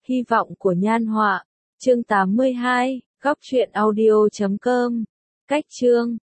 Hy vọng của Nhan Họa. Chương 82, góc truyện audio.com. Cách chương